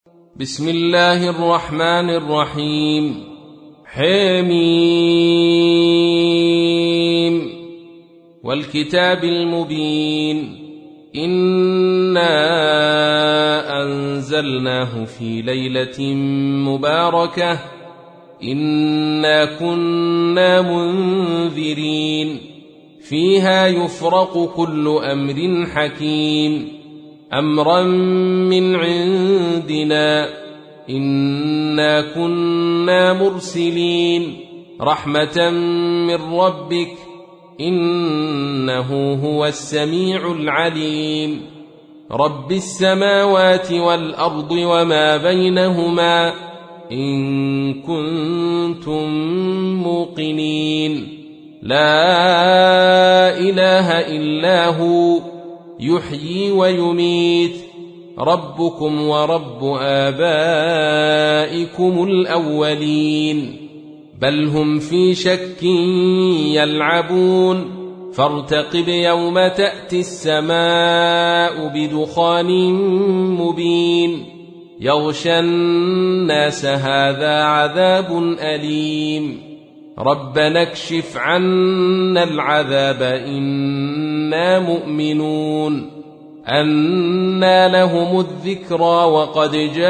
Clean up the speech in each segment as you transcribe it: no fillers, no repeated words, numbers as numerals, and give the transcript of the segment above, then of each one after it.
بسم الله الرحمن الرحيم. حميم والكتاب المبين. إنا أنزلناه في ليلة مباركة إنا كنا منذرين فيها يفرق كل أمر حكيم أمرا من عندنا إنا كنا مرسلين رحمة من ربك إنه هو السميع العليم. رب السماوات والأرض وما بينهما إن كنتم موقنين. لا إله إلا هو يحيي ويميت ربكم ورب آبائكم الأولين بل هم في شك يلعبون فارتقب يوم تأتي السماء بدخان مبين يغشى الناس هذا عذاب أليم ربنا اكشف عنا العذاب إنا مؤمنون. أنى لهم الذكرى وقد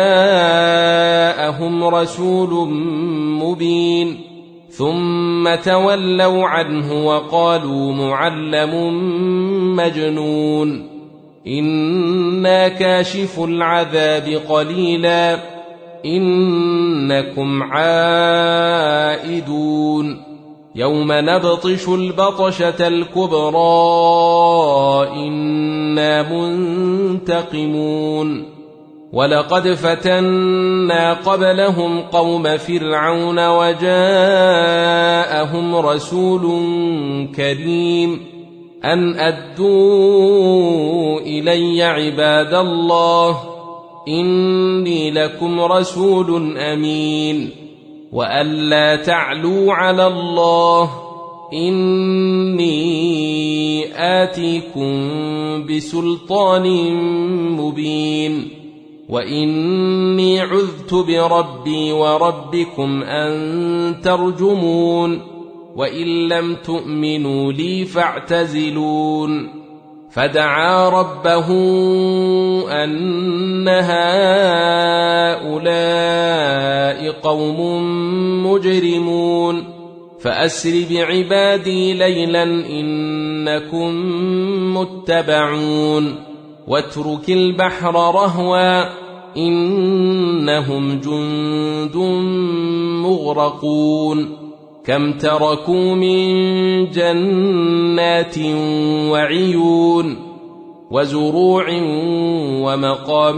جاءهم رسول مبين ثم تولوا عنه وقالوا معلم مجنون. إنا كاشف العذاب قليلا إنكم عائدون يوم نبطش البطشة الكبرى إنا منتقمون. ولقد فتنا قبلهم قوم فرعون وجاءهم رسول كريم أن أدوا إلي عباد الله إني لكم رسول أمين وألا تعلوا على الله إني آتيكم بسلطان مبين وإني عذت بربي وربكم أن ترجمون وإن لم تؤمنوا لي فاعتزلون. فدعا ربه أن هؤلاء قوم مجرمون فأسر بعبادي ليلا إنكم متبعون واترك البحر رهوا إنهم جند مغرقون كم تركوا من جنات وعيون وزروع ومقام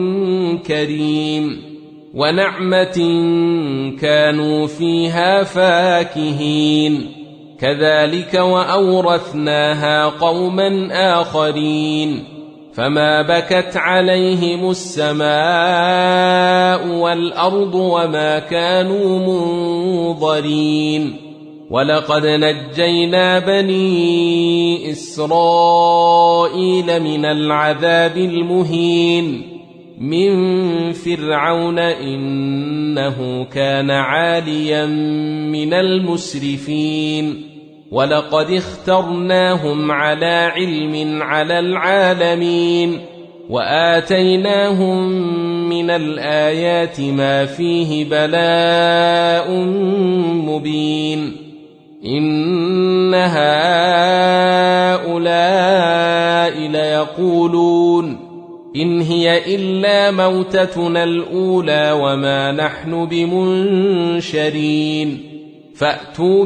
كريم ونعمة كانوا فيها فاكهين كذلك وأورثناها قوما آخرين فما بكت عليهم السماء والأرض وما كانوا منظرين. ولقد نجينا بني إسرائيل من العذاب المهين من فرعون إنه كان عاليا من المسرفين ولقد اخترناهم على علم على العالمين وآتيناهم من الآيات ما فيه بلاء مبين. إن هؤلاء ليقولون إن هي إلا موتتنا الأولى وما نحن بمنشرين فأتوا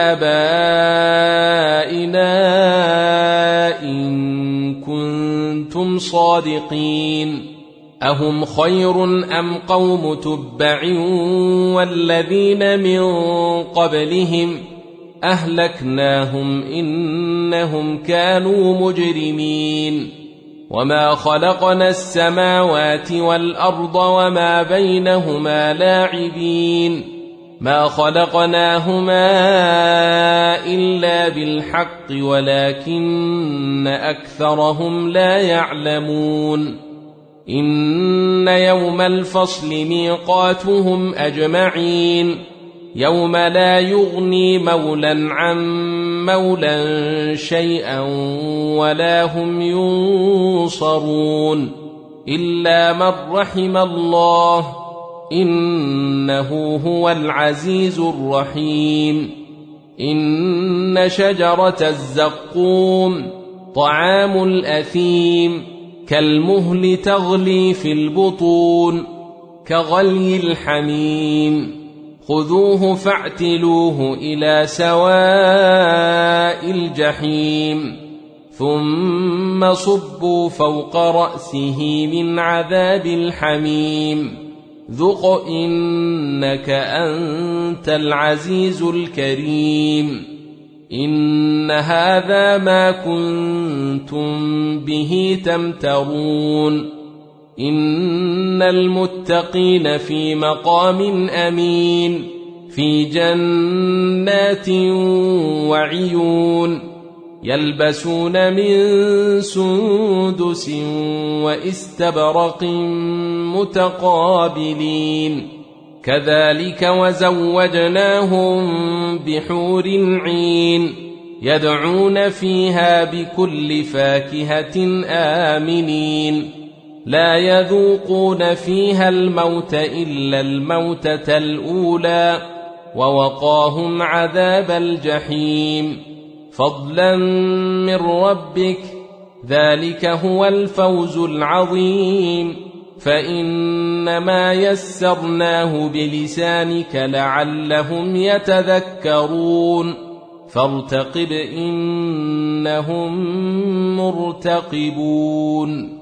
بآبائنا إن كنتم صادقين. أهم خير أم قوم تبع والذين من قبلهم أهلكناهم إنهم كانوا مجرمين. وما خلقنا السماوات والأرض وما بينهما لاعبين ما خلقناهما إلا بالحق ولكن أكثرهم لا يعلمون. إن يوم الفصل ميقاتهم أجمعين يوم لا يغني مولى عن مولى شيئا ولا هم ينصرون إلا من رحم الله إنه هو العزيز الرحيم إن شجرة الزقوم طعام الأثيم كالمهل تغلي في البطون كغلي الحميم خذوه فاعتلوه إلى سواء الجحيم ثم صبوا فوق رأسه من عذاب الحميم ذق إنك أنت العزيز الكريم إن هذا ما كنتم به تمترون إن المتقين في مقام أمين في جنات وعيون يلبسون من سندس واستبرق متقابلين كذلك وزوجناهم بحور عين يدعون فيها بكل فاكهة آمنين لا يذوقون فيها الموت إلا الموتة الأولى ووقاهم عذاب الجحيم فضلا من ربك ذلك هو الفوز العظيم فإنما يسرناه بلسانك لعلهم يتذكرون فارتقب إنهم مرتقبون